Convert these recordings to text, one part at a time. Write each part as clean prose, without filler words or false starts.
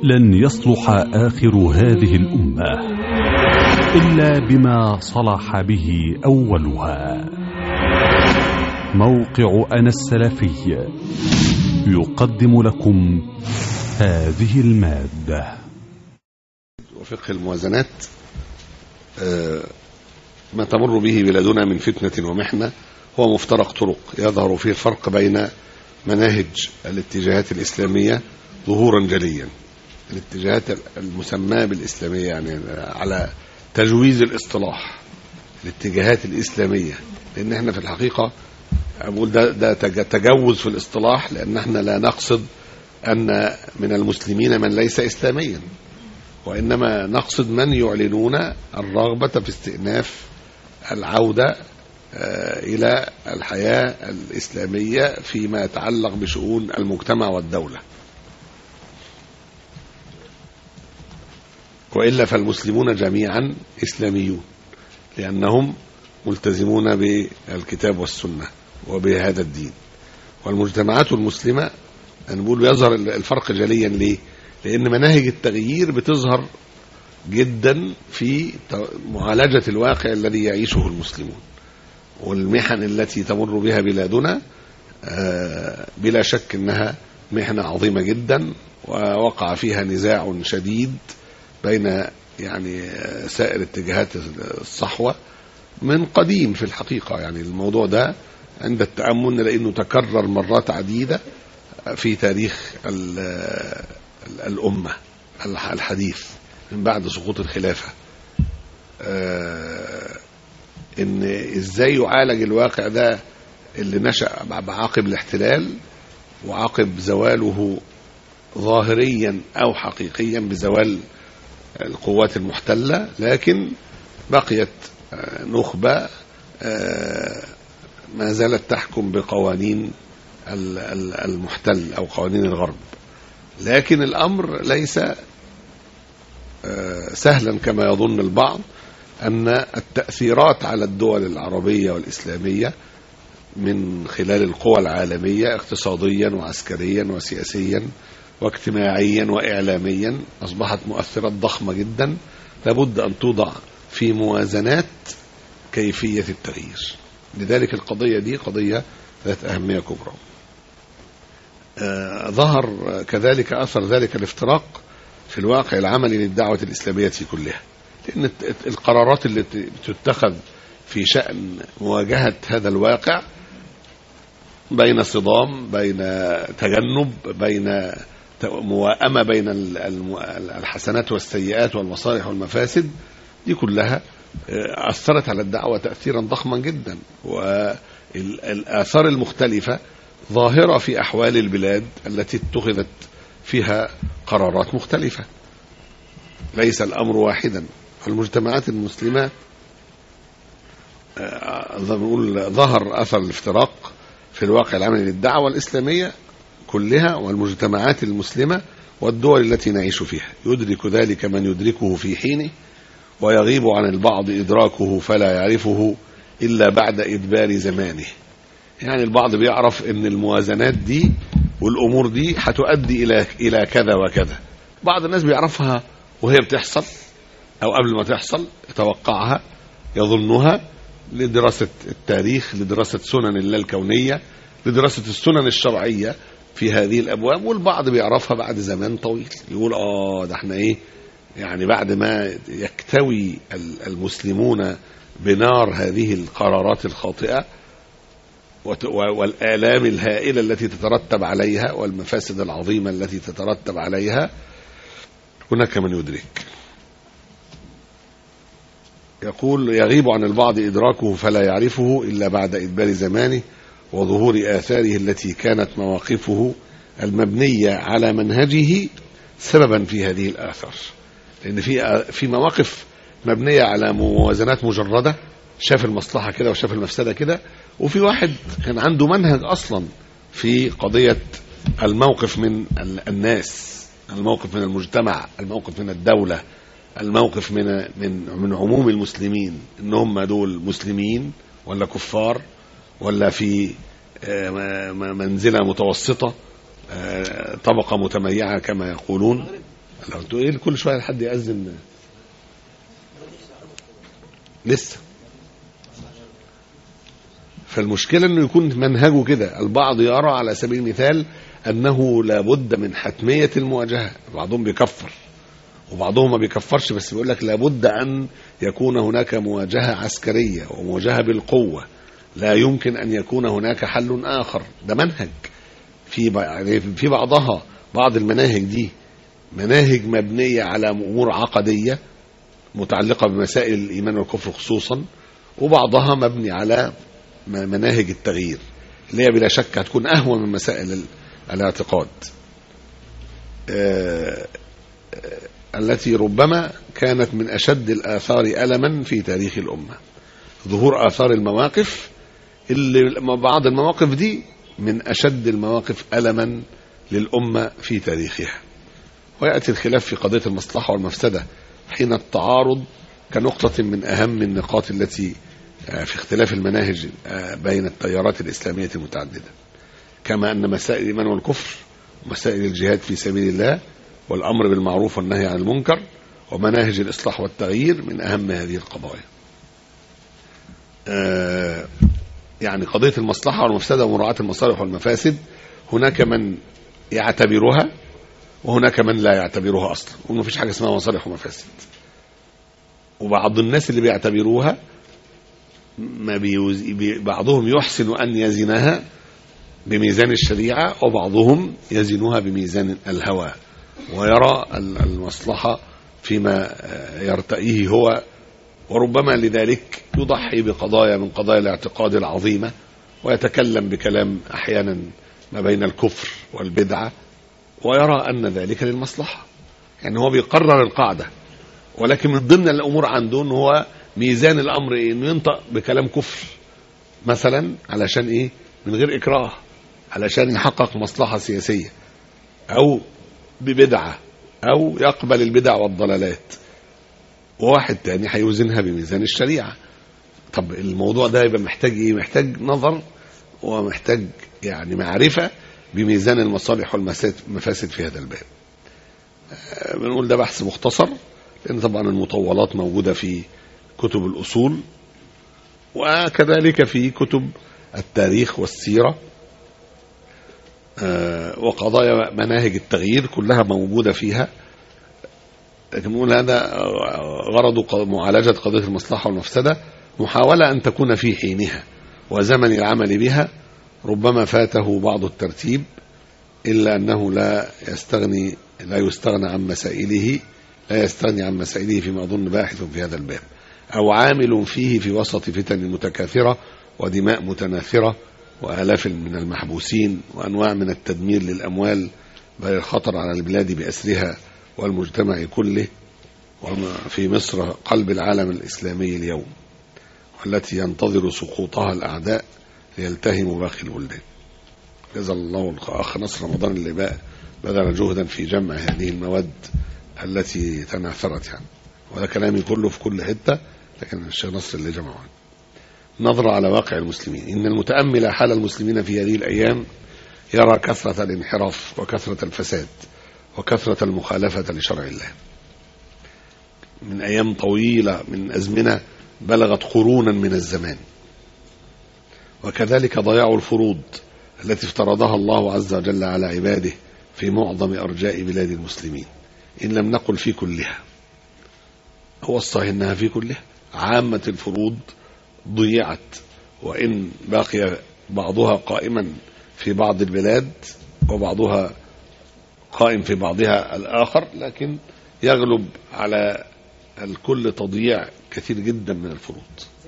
لن يصلح آخر هذه الأمة إلا بما صلح به أولها. موقع أنا السلفي يقدم لكم هذه المادة. وفقه الموازنات ما تمر به بلادنا من فتنة ومحنة هو مفترق طرق يظهر فيه الفرق بين مناهج الاتجاهات الإسلامية ظهورا جليا. الاتجاهات المسماة بالإسلامية يعني على تجويز الاصطلاح، الاتجاهات الإسلامية، لأن احنا في الحقيقة أقول ده تجوز في الاصطلاح، لأن احنا لا نقصد أن من المسلمين من ليس إسلاميا، وإنما نقصد من يعلنون الرغبة في استئناف العودة إلى الحياة الإسلامية فيما يتعلق بشؤون المجتمع والدولة. وإلا فالمسلمون جميعا إسلاميون، لأنهم ملتزمون بالكتاب والسنة وبهذا الدين. والمجتمعات المسلمة نقول يظهر الفرق جليا. ليه؟ لأن مناهج التغيير بتظهر جدا في معالجة الواقع الذي يعيشه المسلمون، والمحن التي تمر بها بلادنا بلا شك أنها محنة عظيمة جدا، ووقع فيها نزاع شديد بين يعني سائر اتجاهات الصحوة من قديم. في الحقيقة يعني الموضوع ده عند التأمل لأنه تكرر مرات عديدة في تاريخ الأمة الحديث من بعد سقوط الخلافة. إن إزاي يعالج الواقع ده اللي نشأ بعقب الاحتلال وعقب زواله ظاهريا أو حقيقيا بزوال القوات المحتلة، لكن بقيت نخبة ما زالت تحكم بقوانين المحتل أو قوانين الغرب. لكن الأمر ليس سهلا كما يظن البعض، أن التأثيرات على الدول العربية والإسلامية من خلال القوى العالمية اقتصاديا وعسكريا وسياسيا واجتماعيا وإعلاميا أصبحت مؤثرات ضخمة جدا، لابد أن توضع في موازنات كيفية التغيير. لذلك القضية دي قضية ذات أهمية كبرى. ظهر كذلك أثر ذلك الافتراق في الواقع العملي للدعوة الإسلامية كلها، لأن القرارات التي تتخذ في شأن مواجهة هذا الواقع بين صدام، بين تجنب، بين موائمة بين الحسنات والسيئات والمصالح والمفاسد، دي كلها أثرت على الدعوة تأثيرا ضخما جدا. والآثار المختلفة ظاهرة في أحوال البلاد التي اتخذت فيها قرارات مختلفة، ليس الأمر واحدا. المجتمعات المسلمة ظهر أثر الافتراق في الواقع العملي للدعوة الإسلامية كلها والمجتمعات المسلمة والدول التي نعيش فيها. يدرك ذلك من يدركه في حينه، ويغيب عن البعض إدراكه فلا يعرفه إلا بعد إدبار زمانه. يعني البعض بيعرف أن الموازنات دي والأمور دي هتؤدي إلى كذا وكذا، بعض الناس بيعرفها وهي بتحصل أو قبل ما تحصل، يتوقعها، يظنها، لدراسة التاريخ، لدراسة سنن الله الكونية، لدراسة السنن الشرعية في هذه الأبواب. والبعض بيعرفها بعد زمان طويل، يقول ده احنا ايه يعني بعد ما يكتوي المسلمون بنار هذه القرارات الخاطئة والآلام الهائلة التي تترتب عليها والمفاسد العظيمة التي تترتب عليها، هناك من يدرك. يقول يغيب عن البعض إدراكه فلا يعرفه إلا بعد إدبار زمانه وظهور آثاره التي كانت مواقفه المبنية على منهجه سببا في هذه الآثار. لأن في مواقف مبنية على موازنات مجردة، شاف المصلحة كده وشاف المفسدة كده، وفي واحد كان عنده منهج أصلا في قضية الموقف من الناس، الموقف من المجتمع، الموقف من الدولة، الموقف من عموم المسلمين، إنهم دول مسلمين ولا كفار ولا في منزلة متوسطة، طبقة متميعة كما يقولون. لو انتوا ايه كل شويه حد يأذن لسه. فالمشكله انه يكون منهجه كده. البعض يرى على سبيل المثال انه لابد من حتميه المواجهه، بعضهم بيكفر وبعضهم ما بيكفرش، بس بيقول لك لابد ان يكون هناك مواجهه عسكريه ومواجهه بالقوه، لا يمكن ان يكون هناك حل اخر. ده منهج في بعضها، بعض المناهج دي مناهج مبنيه على امور عقديه متعلقه بمسائل الايمان والكفر خصوصا، وبعضها مبني على مناهج التغيير اللي هي بلا شك هتكون اهون من مسائل الاعتقاد، التي ربما كانت من أشد الآثار ألما في تاريخ الأمة. ظهور آثار المواقف اللي بعض المواقف دي من أشد المواقف ألما للأمة في تاريخها. ويأتي الخلاف في قضية المصلحة والمفسدة حين التعارض كنقطة من أهم النقاط التي في اختلاف المناهج بين التيارات الإسلامية المتعددة، كما أن مسائل الإيمان والكفر ومسائل الجهاد في سبيل الله والأمر بالمعروف والنهي عن المنكر ومناهج الإصلاح والتغيير من أهم هذه القضايا. يعني قضية المصلحة والمفسدة ومراعاة المصالح والمفاسد هناك من يعتبرها وهناك من لا يعتبرها أصلا، وما فيش حاجة اسمها مصالح ومفاسد. وبعض الناس اللي بيعتبروها بعضهم يحسن أن يزنها بميزان الشريعة، وبعضهم يزنها بميزان الهوى ويرى المصلحة فيما يرتئيه هو، وربما لذلك يضحي بقضايا من قضايا الاعتقاد العظيمة ويتكلم بكلام أحيانا ما بين الكفر والبدعة ويرى أن ذلك للمصلحة. يعني هو بيقرر القاعدة، ولكن من ضمن الأمور عنده أنه هو ميزان الأمر إيه؟ أنه ينطق بكلام كفر مثلا علشان إيه؟ من غير إكراه، علشان يحقق مصلحة سياسية، أو ببدعة، أو يقبل البدع والضلالات. وواحد تاني هيوزنها بميزان الشريعة. طب الموضوع ده يبقى محتاج إيه؟ محتاج نظر ومحتاج يعني معرفة بميزان المصالح والمفاسد في هذا الباب. بنقول ده بحث مختصر، لأن طبعا المطولات موجودة في كتب الأصول وكذلك في كتب التاريخ والسيرة، وقضايا مناهج التغيير كلها موجودة فيها. لكن نقول هذا غرض معالجة قضية المصلحة والمفسدة محاولة أن تكون في حينها وزمن العمل بها. ربما فاته بعض الترتيب، إلا أنه لا يستغني عن مسائله فيما أظن باحث في هذا الباب أو عامل فيه في وسط فتن متكاثرة ودماء متناثرة وآلاف من المحبوسين وأنواع من التدمير للأموال، بل الخطر على البلاد بأسرها والمجتمع كله، وما في مصر قلب العالم الإسلامي اليوم، والتي ينتظر سقوطها الأعداء ليلتهموا باقي البلدان. جزا الله الأخ نصر رمضان اللي بذل جهدا في جمع هذه المواد التي تناثرت يعني، وهذا كلامي كله في كل حتة، لكن الشيخ نصر اللي جمعه. نظرة على واقع المسلمين. إن المتأمل حال المسلمين في هذه الأيام يرى كثرة الانحراف وكثرة الفساد وكثرة المخالفة لشرع الله من أيام طويلة، من أزمنة بلغت قرونا من الزمان. وكذلك ضياع الفروض التي افترضها الله عز وجل على عباده في معظم أرجاء بلاد المسلمين، إن لم نقل في كلها. هو الصحيح أنها في كلها. عامة الفروض ضيعت، وإن بقي بعضها قائما في بعض البلاد وبعضها قائم في بعضها الآخر، لكن يغلب على الكل تضييع كثير جدا من الفروض.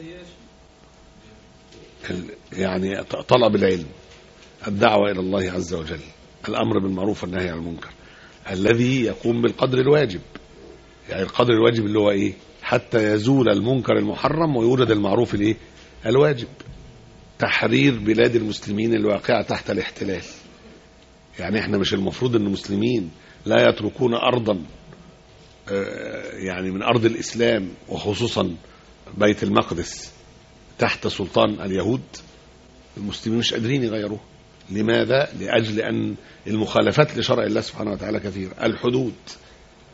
يعني طلب العلم، الدعوة إلى الله عز وجل، الأمر بالمعروف والنهي عن المنكر، الذي يقوم بالقدر الواجب. يعني القدر الواجب اللي هو إيه؟ حتى يزول المنكر المحرم ويوجد المعروف الإيه؟ الواجب. تحرير بلاد المسلمين الواقعة تحت الاحتلال. يعني احنا مش المفروض ان المسلمين لا يتركون أرضا يعني من أرض الإسلام وخصوصا بيت المقدس تحت سلطان اليهود؟ المسلمين مش قادرين يغيروه. لماذا؟ لأجل أن المخالفات لشرع الله سبحانه وتعالى كثير. الحدود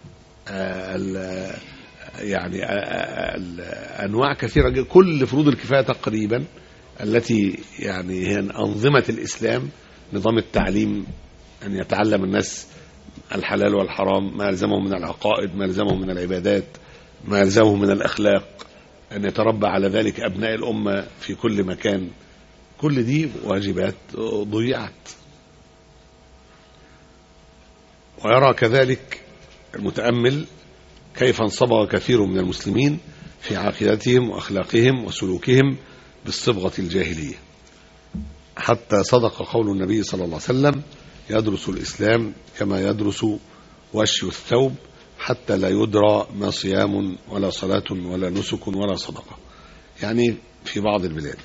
يعني أنواع كثيرة جدا. كل فروض الكفاية تقريبا التي يعني هي أنظمة الإسلام، نظام التعليم، أن يتعلم الناس الحلال والحرام، ما يلزمهم من العقائد، ما يلزمهم من العبادات، ما يلزمهم من الأخلاق، أن يتربى على ذلك أبناء الأمة في كل مكان. كل دي واجبات ضيعت. ويرى كذلك المتأمل كيف انصبغ كثير من المسلمين في عقيدتهم وأخلاقهم وسلوكهم بالصبغة الجاهلية، حتى صدق قول النبي صلى الله عليه وسلم: يدرس الإسلام كما يدرس وشي الثوب، حتى لا يدرى ما صيام ولا صلاة ولا نسك ولا صدقة. يعني في بعض البلاد،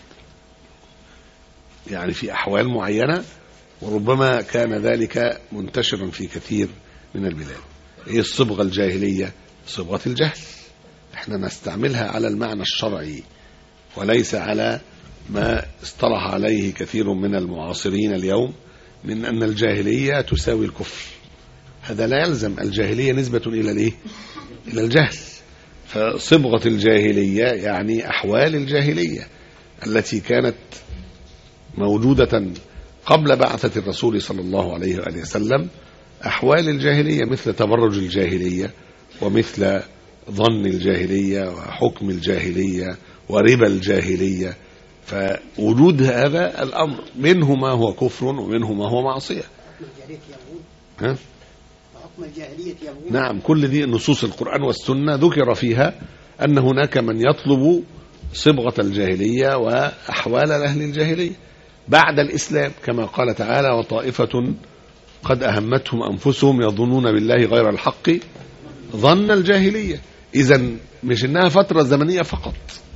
يعني في أحوال معينة، وربما كان ذلك منتشرا في كثير من البلاد. هي الصبغة الجاهلية صبغة الجهل، احنا نستعملها على المعنى الشرعي وليس على ما اصطلح عليه كثير من المعاصرين اليوم من أن الجاهلية تساوي الكفر. هذا لا يلزم. الجاهلية نسبة إلى الإيه؟ إلى الجهل. فصبغة الجاهلية يعني أحوال الجاهلية التي كانت موجودة قبل بعثة الرسول صلى الله عليه وآله وسلم. أحوال الجاهلية مثل تبرج الجاهلية، ومثل ظن الجاهلية، وحكم الجاهلية، وربا الجاهلية. فوجود هذا الأمر منه ما هو كفر ومنه ما هو معصية. نعم، كل دي نصوص القرآن والسنة ذكر فيها أن هناك من يطلب صبغة الجاهلية وأحوال أهل الجاهلية بعد الإسلام، كما قال تعالى: وطائفة قد أهمتهم أنفسهم يظنون بالله غير الحق ظن الجاهلية. إذن مش إنها فترة زمنية فقط،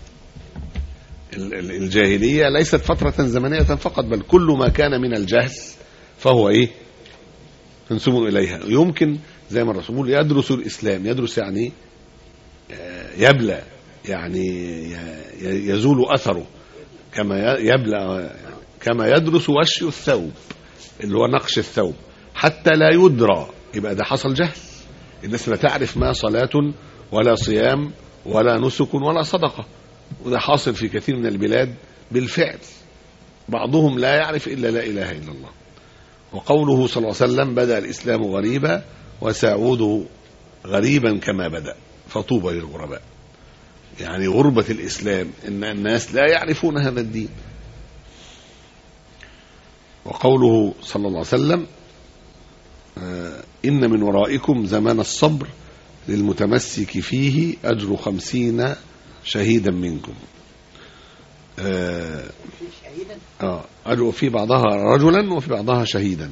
الجاهلية ليست فترة زمنية فقط، بل كل ما كان من الجهل فهو إيه؟ منسوب إليها. يمكن زي ما الرسول يقول يدرس الإسلام. يدرس يعني يبلى، يعني يزول أثره، كما يبلى، كما يدرس وشي الثوب اللي هو نقش الثوب، حتى لا يدرى. يبقى ده حصل جهل، الناس لا تعرف ما صلاة ولا صيام ولا نسك ولا صدقة. وده حاصل في كثير من البلاد بالفعل. بعضهم لا يعرف إلا لا إله إلا الله. وقوله صلى الله عليه وسلم: بدأ الإسلام غريبا وسيعود غريبا كما بدأ فطوبى للغرباء. يعني غربة الإسلام إن الناس لا يعرفون هذا الدين. وقوله صلى الله عليه وسلم: إن من ورائكم زمان الصبر للمتمسك فيه أجر 50 شهيدا منكم. أجر في بعضها رجلا وفي بعضها شهيدا.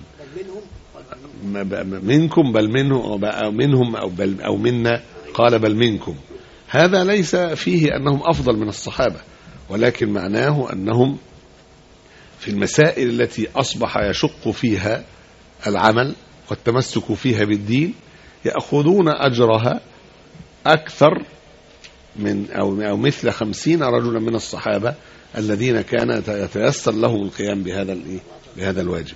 منكم بل منهم أو منا، قال بل منكم. هذا ليس فيه أنهم أفضل من الصحابة، ولكن معناه أنهم في المسائل التي أصبح يشق فيها العمل والتمسك فيها بالدين يأخذون أجرها أكثر من أو مثل 50 رجلا من الصحابة الذين كان يتيسر لهم القيام بهذا الواجب.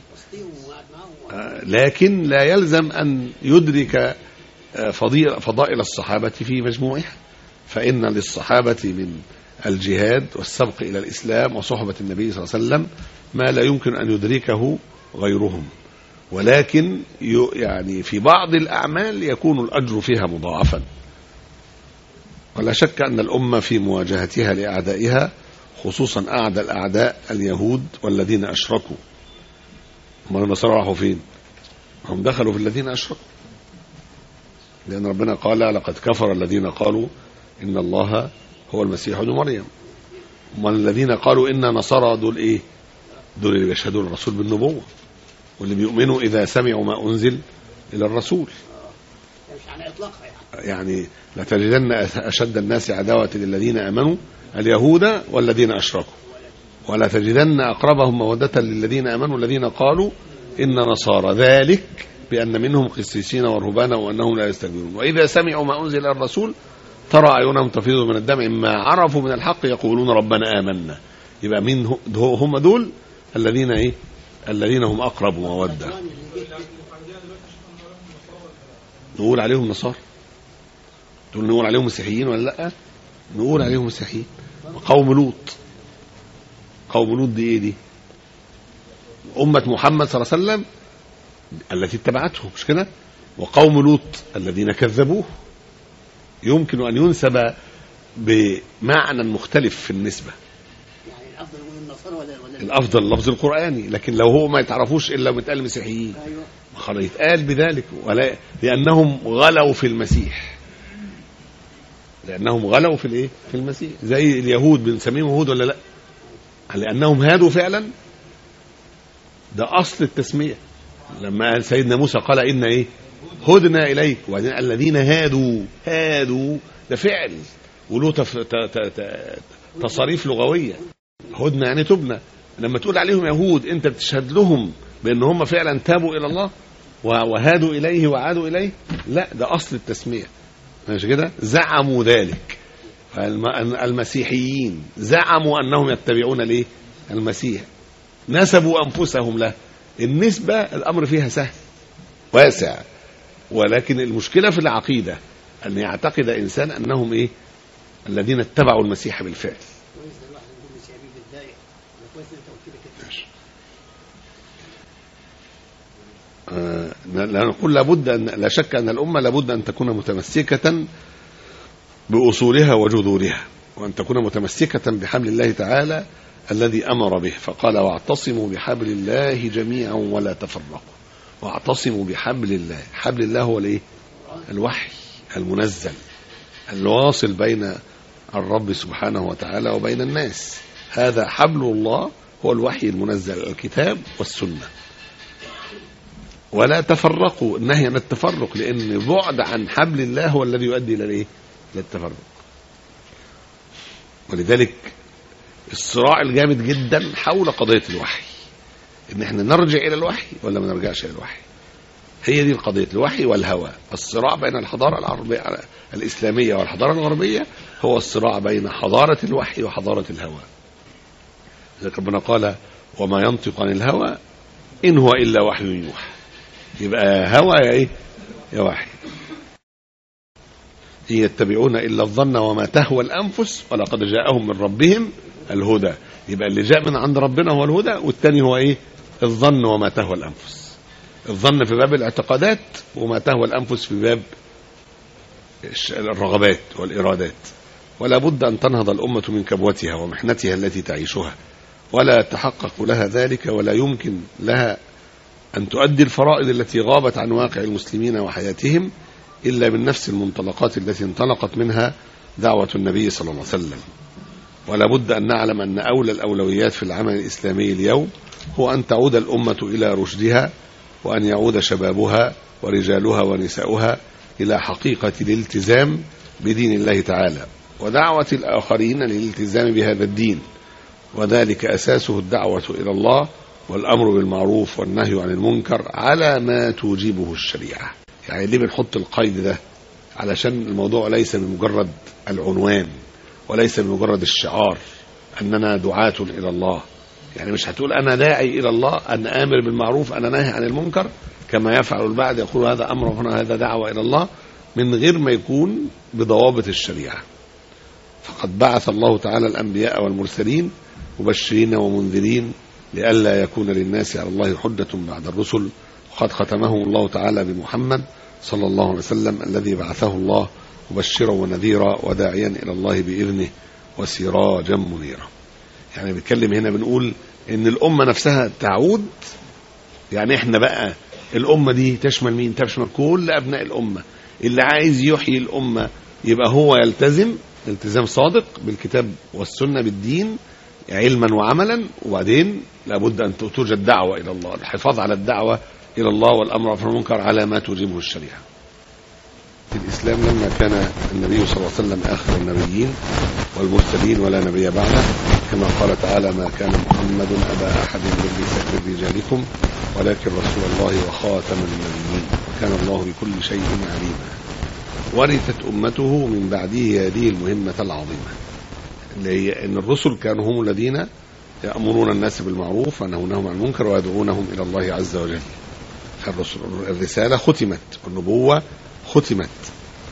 لكن لا يلزم أن يدرك فضائل الصحابة في مجموعها، فإن للصحابة من الجهاد والسبق إلى الإسلام وصحبة النبي صلى الله عليه وسلم ما لا يمكن أن يدركه غيرهم. ولكن يعني في بعض الأعمال يكون الأجر فيها مضاعفا. ولا شك أن الأمة في مواجهتها لأعدائها، خصوصا أعدى الأعداء اليهود والذين أشركوا. هم النصارى راحوا فين؟ هم دخلوا في الذين أشركوا، لأن ربنا قال: لقد كفر الذين قالوا إن الله هو المسيح ابن مريم. هم الذين قالوا إن نصارى دول إيه؟ دول اللي بيشهدون الرسول بالنبوة، واللي بيؤمنوا إذا سمعوا ما أنزل إلى الرسول. يعني لتجدن أشد الناس عداوة للذين آمنوا اليهود والذين أشركوا، ولا تجدن أقربهم مودة للذين آمنوا الذين قالوا إن نصارى، ذلك بأن منهم قسيسين ورهبانا وأنهم لا يستكبرون وإذا سمعوا ما أنزل إلى الرسول ترى أعينهم تفيض من الدمع مما عرفوا من الحق يقولون ربنا آمنا. يبقى مين هم دول؟ الذين إيه؟ الذين هم أقرب مودة. نقول عليهم نصارى. تقول نقول عليهم مسيحيين ولا لا؟ نقول عليهم مسيحيين. قوم لوط، قوم لوط دي ايه دي؟ أمة محمد صلى الله عليه وسلم التي اتبعته، مش كده؟ وقوم لوط الذين كذبوه. يمكن أن ينسب بمعنى مختلف في النسبة. يعني الافضل يقول النصارى ولا الأفضل اللفظ القرآني، لكن لو هو ما يتعرفوش إلا متقال مسيحيين ايوه خلاص يتقال بذلك، ولا لأنهم غلوا في المسيح، لأنهم غلوا في الإيه؟ في المسيح. زي اليهود بنسميهم يهود ولا لا؟ لأنهم هادوا فعلا. ده أصل التسمية. لما قال سيدنا موسى قال إن إيه؟ هدنا إليك، وبعدين الذين هادوا ده فعل وله تصاريف لغوية. هدنا يعني تبنى. لما تقول عليهم يهود أنت بتشهد لهم بأن هم فعلا تابوا إلى الله وهادوا إليه وعادوا إليه؟ لا، ده أصل التسمية. ماشي كده؟ زعموا ذلك. المسيحيين زعموا أنهم يتبعون ليه؟ المسيح، نسبوا أنفسهم له. النسبة الأمر فيها سهل واسع، ولكن المشكلة في العقيدة أن يعتقد إنسان أنهم إيه؟ الذين اتبعوا المسيح بالفعل. كويس الواحد يقول مسيحي بالداية، كويس انت قلت كده. لا نقول لابد أن لا شك أن الأمة لابد أن تكون متمسكة بأصولها وجذورها، وأن تكون متمسكة بحبل الله تعالى الذي أمر به، فقال واعتصموا بحبل الله جميعا ولا تفرقوا. واعتصموا بحبل الله. حبل الله هو الايه؟ الوحي المنزل الواصل بين الرب سبحانه وتعالى وبين الناس. هذا حبل الله هو الوحي المنزل، الكتاب والسنة. ولا تفرقوا، النهي عن التفرق، لأن بعد عن حبل الله هو الذي يؤدي إلى الايه؟ للتفرق. ولذلك الصراع الجامد جدا حول قضية الوحي، ان احنا نرجع الى الوحي ولا ما نرجعش الى الوحي. هي دي القضية، الوحي والهوى. الصراع بين الحضارة العربية الإسلامية والحضارة الغربية هو الصراع بين حضارة الوحي وحضارة الهوى. لذلك ربنا قال وما ينطق عن الهوى إن هو إلا وحي يوحى. يبقى هوى يا إيه؟ يا وحي. إن يتبعون إلا الظن وما تهوى الأنفس ولقد جاءهم من ربهم الهدى. يبقى اللي جاء من عند ربنا هو الهدى، والتاني هو إيه؟ الظن وما تهوى الأنفس. الظن في باب الاعتقادات، وما تهوى الأنفس في باب الرغبات والإرادات. ولا بد أن تنهض الأمة من كبوتها ومحنتها التي تعيشها، ولا يتحقق لها ذلك، ولا يمكن لها أن تؤدي الفرائض التي غابت عن واقع المسلمين وحياتهم إلا من نفس المنطلقات التي انطلقت منها دعوة النبي صلى الله عليه وسلم. ولا بد أن نعلم أن أولى الأولويات في العمل الإسلامي اليوم هو أن تعود الأمة إلى رشدها، وأن يعود شبابها ورجالها ونساؤها إلى حقيقة الالتزام بدين الله تعالى، ودعوة الآخرين للالتزام بهذا الدين. وذلك أساسه الدعوة إلى الله والأمر بالمعروف والنهي عن المنكر على ما توجبه الشريعة. يعني ليه بنحط القيد ده؟ علشان الموضوع ليس بمجرد العنوان، وليس بمجرد الشعار أننا دعاة إلى الله. يعني مش هتقول أنا داعي إلى الله، أنا آمر بالمعروف، أنا ناهي عن المنكر، كما يفعل البعض يقول هذا أمر هنا، هذا دعوة إلى الله، من غير ما يكون بضوابط الشريعة. فقد بعث الله تعالى الأنبياء والمرسلين مبشرين ومنذرين لئلا يكون للناس على الله حجة بعد الرسل، وقد ختمهم الله تعالى بمحمد صلى الله عليه وسلم الذي بعثه الله مبشرا ونذيرا وداعيا إلى الله بإذنه وسراجا منيرا. يعني بنتكلم هنا بنقول إن الأمة نفسها تعود. يعني إحنا بقى الأمة دي تشمل مين؟ تشمل كل أبناء الأمة. اللي عايز يحيي الأمة يبقى هو يلتزم التزام صادق بالكتاب والسنة بالدين علما وعملا، وبعدين لابد أن توجد دعوة إلى الله، الحفاظ على الدعوة إلى الله والأمر بالمنكر على ما توجبه الشريعة. في الإسلام لما كان النبي صلى الله عليه وسلم آخر النبيين والمرسلين ولا نبي بعده، كما قال تعالى ما كان محمد أبا أحد من رجالكم ولكن رسول الله وخاتم النبيين كان الله بكل شيء عليما. ورثت أمته من بعده هذه المهمة العظيمة، اللي هي أن الرسل كانوا هم الذين يأمرون الناس بالمعروف وينهونهم عن المنكر ويدعونهم إلى الله عز وجل. الرسالة ختمت، والنبوة ختمت،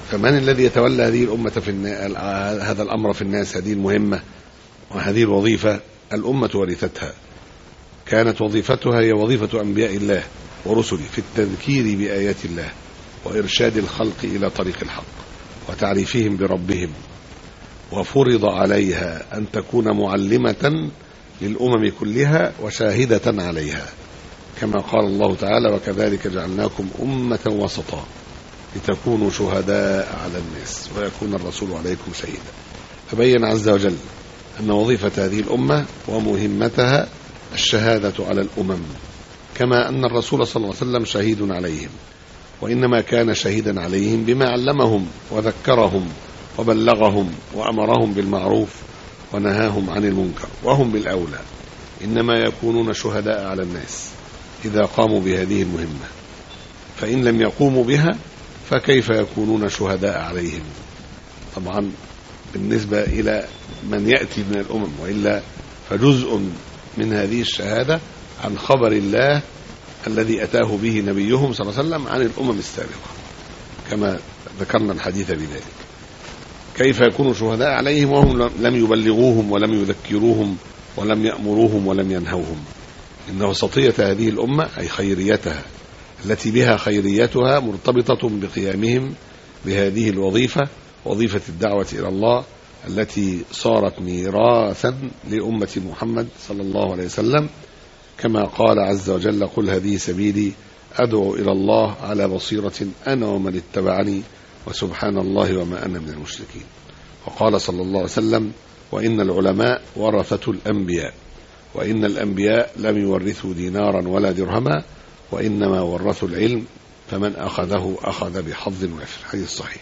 فمن الذي يتولى هذه الأمة هذا الأمر في الناس، هذه المهمة وهذه الوظيفة؟ الأمة ورثتها، كانت وظيفتها هي وظيفة أنبياء الله ورسله في التذكير بآيات الله وإرشاد الخلق إلى طريق الحق وتعريفهم بربهم، وفرض عليها أن تكون معلمة للأمم كلها وشاهدة عليها، كما قال الله تعالى: وكذلك جعلناكم أمة وسطا لتكونوا شهداء على الناس ويكون الرسول عليكم شهيدا. فبين عز وجل أن وظيفة هذه الأمة ومهمتها الشهادة على الأمم، كما أن الرسول صلى الله عليه وسلم شهيد عليهم، وإنما كان شهيدا عليهم بما علمهم وذكرهم وبلغهم وأمرهم بالمعروف ونهاهم عن المنكر، وهم بالأولى إنما يكونون شهداء على الناس إذا قاموا بهذه المهمة، فإن لم يقوموا بها فكيف يكونون شهداء عليهم؟ طبعا بالنسبة إلى من يأتي من الأمم، وإلا فجزء من هذه الشهادة عن خبر الله الذي أتاه به نبيهم صلى الله عليه وسلم عن الأمم السابقة، كما ذكرنا الحديث بذلك. كيف يكونوا شهداء عليهم وهم لم يبلغوهم ولم يذكروهم ولم يأمروهم ولم ينهوهم؟ إن وسطية هذه الأمة أي خيريتها التي بها خيريتها مرتبطة بقيامهم بهذه الوظيفة، وظيفة الدعوة إلى الله التي صارت ميراثا لأمة محمد صلى الله عليه وسلم، كما قال عز وجل: قل هذه سبيلي أدعو إلى الله على بصيرة أنا ومن اتبعني وسبحان الله وما أنا من المشركين. وقال صلى الله عليه وسلم: وإن العلماء ورثة الأنبياء، وإن الأنبياء لم يورثوا دينارا ولا درهما وإنما ورثوا العلم فمن أخذه أخذ بحظ وافر. حديث صحيح.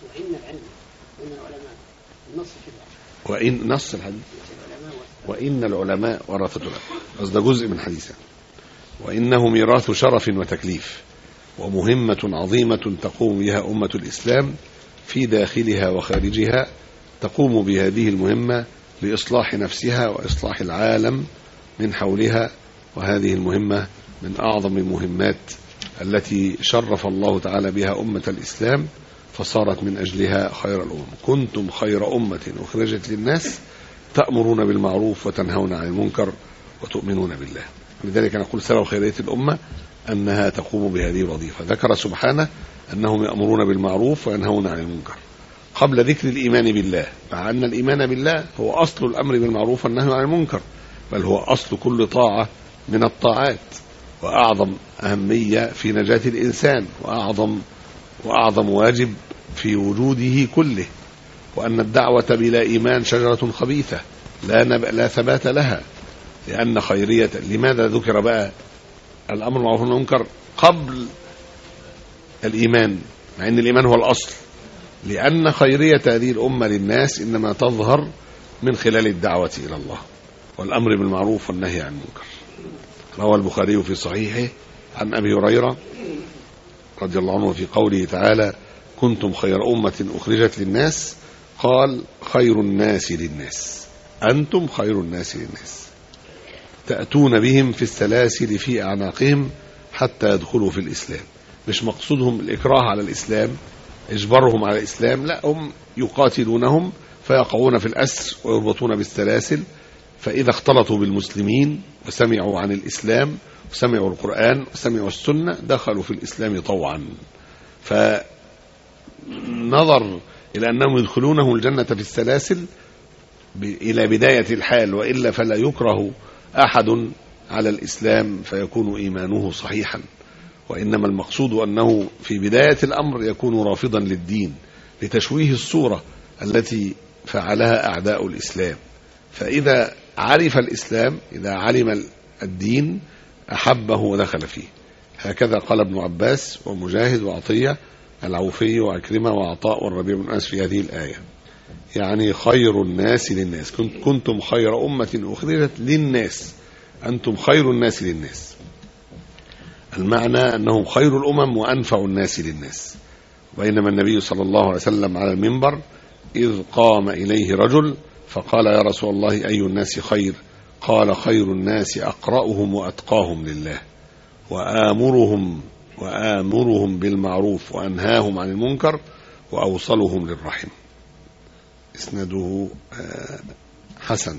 وإن نص الحديث وإن العلماء ورثة الأنبياء، هذا جزء من حديثه. وإنه ميراث شرف وتكليف ومهمة عظيمة تقوم بها أمة الإسلام في داخلها وخارجها، تقوم بهذه المهمة لإصلاح نفسها وإصلاح العالم من حولها، وهذه المهمة من أعظم المهمات التي شرف الله تعالى بها أمة الإسلام، فصارت من أجلها خير الأمم. كنتم خير أمة أخرجت للناس تأمرون بالمعروف وتنهون عن المنكر وتؤمنون بالله. لذلك نقول سبب خيرية الأمة أنها تقوم بهذه الوظيفة. ذكر سبحانه أنهم يأمرون بالمعروف وينهون عن المنكر قبل ذكر الإيمان بالله، مع أن الإيمان بالله هو أصل الأمر بالمعروف والنهي عن المنكر، بل هو أصل كل طاعة من الطاعات، وأعظم أهمية في نجاة الإنسان، وأعظم واجب في وجوده كله. وأن الدعوة بلا إيمان شجرة خبيثة لا ثبات لها، لأن خيرية. لماذا ذكر بقى الأمر بالمعروف والنهي عن المنكر قبل الإيمان مع أن الإيمان هو الأصل؟ لأن خيرية هذه الأمة للناس إنما تظهر من خلال الدعوة إلى الله والأمر بالمعروف والنهي عن المنكر. روى البخاري في صحيحه عن أبي هريرة رضي الله عنه في قوله تعالى: كنتم خير أمة أخرجت للناس، قال: خير الناس للناس، أنتم خير الناس للناس، تأتون بهم في السلاسل في أعناقهم حتى يدخلوا في الإسلام. مش مقصودهم الإكراه على الإسلام، إجبارهم على الإسلام، لا، هم يقاتلونهم فيقعون في الأسر ويربطون بالسلاسل، فإذا اختلطوا بالمسلمين وسمعوا عن الإسلام وسمعوا القرآن وسمعوا السنة دخلوا في الإسلام طوعا. فنظر إلى أنهم يدخلونه الجنة في السلاسل إلى بداية الحال، وإلا فلا يكره أحد على الإسلام فيكون إيمانه صحيحا، وإنما المقصود أنه في بداية الأمر يكون رافضا للدين لتشويه الصورة التي فعلها أعداء الإسلام. فإذا عرف الإسلام، إذا علم الدين، أحبه ودخل فيه. هكذا قال ابن عباس ومجاهد وعطية العوفي وعكرمة وعطاء والربيع بن أنس في هذه الآية، يعني خير الناس للناس. كنتم خير أمة أخرجت للناس، أنتم خير الناس للناس. المعنى أنهم خير الأمم وأنفع الناس للناس. بينما النبي صلى الله عليه وسلم على المنبر إذ قام إليه رجل فقال: يا رسول الله أي الناس خير؟ قال: خير الناس أقرأهم وأتقاهم لله، وآمرهم بالمعروف وأنهاهم عن المنكر، وأوصلهم للرحم. إسناده حسن.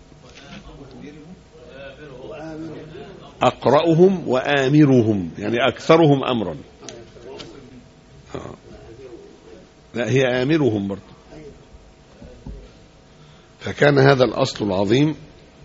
أقرأهم وآمرهم يعني أكثرهم أمرا. لا هي آمرهم برضه. فكان هذا الأصل العظيم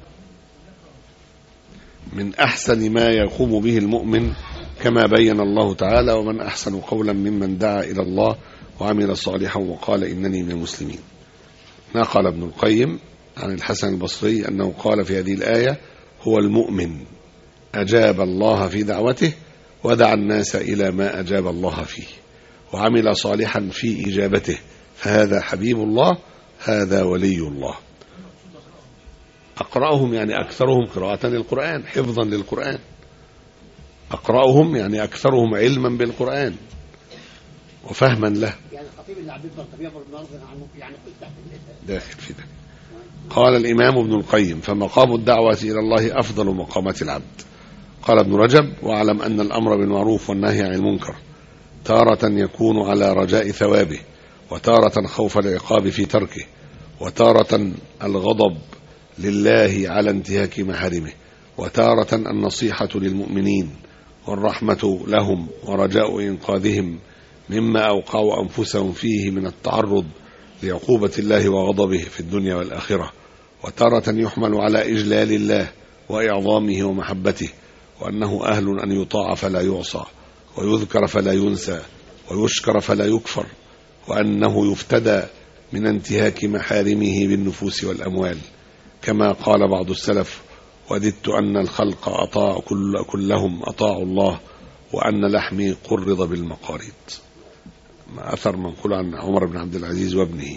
من أحسن ما يقوم به المؤمن كما بين الله تعالى: ومن أحسن قولا ممن دعا إلى الله وعمل صالحا وقال إنني من المسلمين. نقل ابن القيم عن الحسن البصري أنه قال في هذه الآية: هو المؤمن أجاب الله في دعوته ودعا الناس إلى ما أجاب الله فيه وعمل صالحا في إجابته، فهذا حبيب الله، هذا ولي الله. أقرأهم يعني أكثرهم قراءة للقرآن، حفظا للقرآن. أقرأهم يعني أكثرهم علما بالقرآن وفهما له. يعني الخطيب اللي عبد بيقول عنه يعني داخل في ده. قال الإمام ابن القيم: فمقام الدعوة إلى الله أفضل مقامات العبد. قال ابن رجب: واعلم أن الأمر بالمعروف والنهي عن المنكر تارة يكون على رجاء ثوابه، وتارة خوف العقاب في تركه، وتارة الغضب لله على انتهاك محارمه، وتارة النصيحة للمؤمنين والرحمة لهم ورجاء إنقاذهم مما أوقعوا أنفسهم فيه من التعرض لعقوبة الله وغضبه في الدنيا والآخرة، وتارة يحمل على إجلال الله وإعظامه ومحبته، وأنه أهل أن يطاع فلا يعصى، ويذكر فلا ينسى، ويشكر فلا يكفر، وأنه يفتدى من انتهاك محارمه بالنفوس والأموال، كما قال بعض السلف: وددت أن الخلق كلهم أطاعوا الله وأن لحمي قرض بالمقاريض. أثر منقول عن عمر بن عبد العزيز وابنه.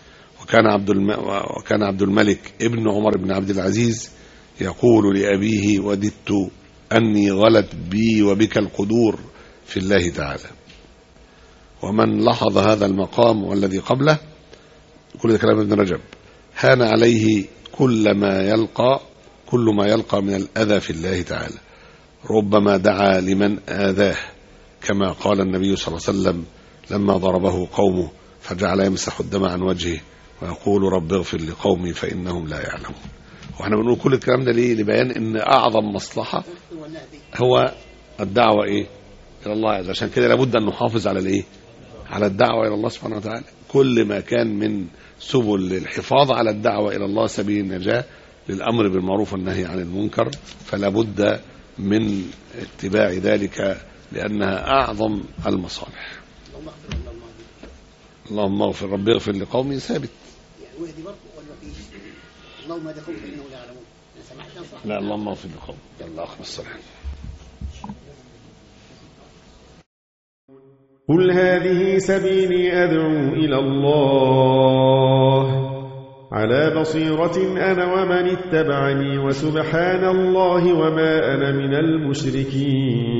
وكان عبد الملك ابن عمر بن عبد العزيز يقول لأبيه: وددت أني غلت بي وبك القدور في الله تعالى. ومن لاحظ هذا المقام والذي قبله، كل ده كلام ابن رجب، هان عليه كل ما يلقى من الأذى في الله تعالى، ربما دعا لمن آذاه، كما قال النبي صلى الله عليه وسلم لما ضربه قومه فجعل يمسح الدم عن وجهه ويقول: رب اغفر لقومي فإنهم لا يعلمون. واحنا بنقول كل الكلام ده ليه؟ لبيان ان اعظم مصلحة هو الدعوة الى الله. عشان كده لابد ان نحافظ على على الدعوة الى الله سبحانه وتعالى. كل ما كان من سبل للحفاظ على الدعوة الى الله سبيل النجاة للامر بالمعروف والنهي عن المنكر، فلا بد من اتباع ذلك لانها اعظم المصالح. اللهم اغفر ربي اغفر لقومي ثابت. يعني وهدي برضه ولا فيه اللهم هدي قومي فانهم لا يعلمون. لا اللهم اغفر لقومي. يلا اخر الصلاة. قل هذه سبيلي أدعو إلى الله على بصيرة أنا ومن اتبعني وسبحان الله وما أنا من المشركين.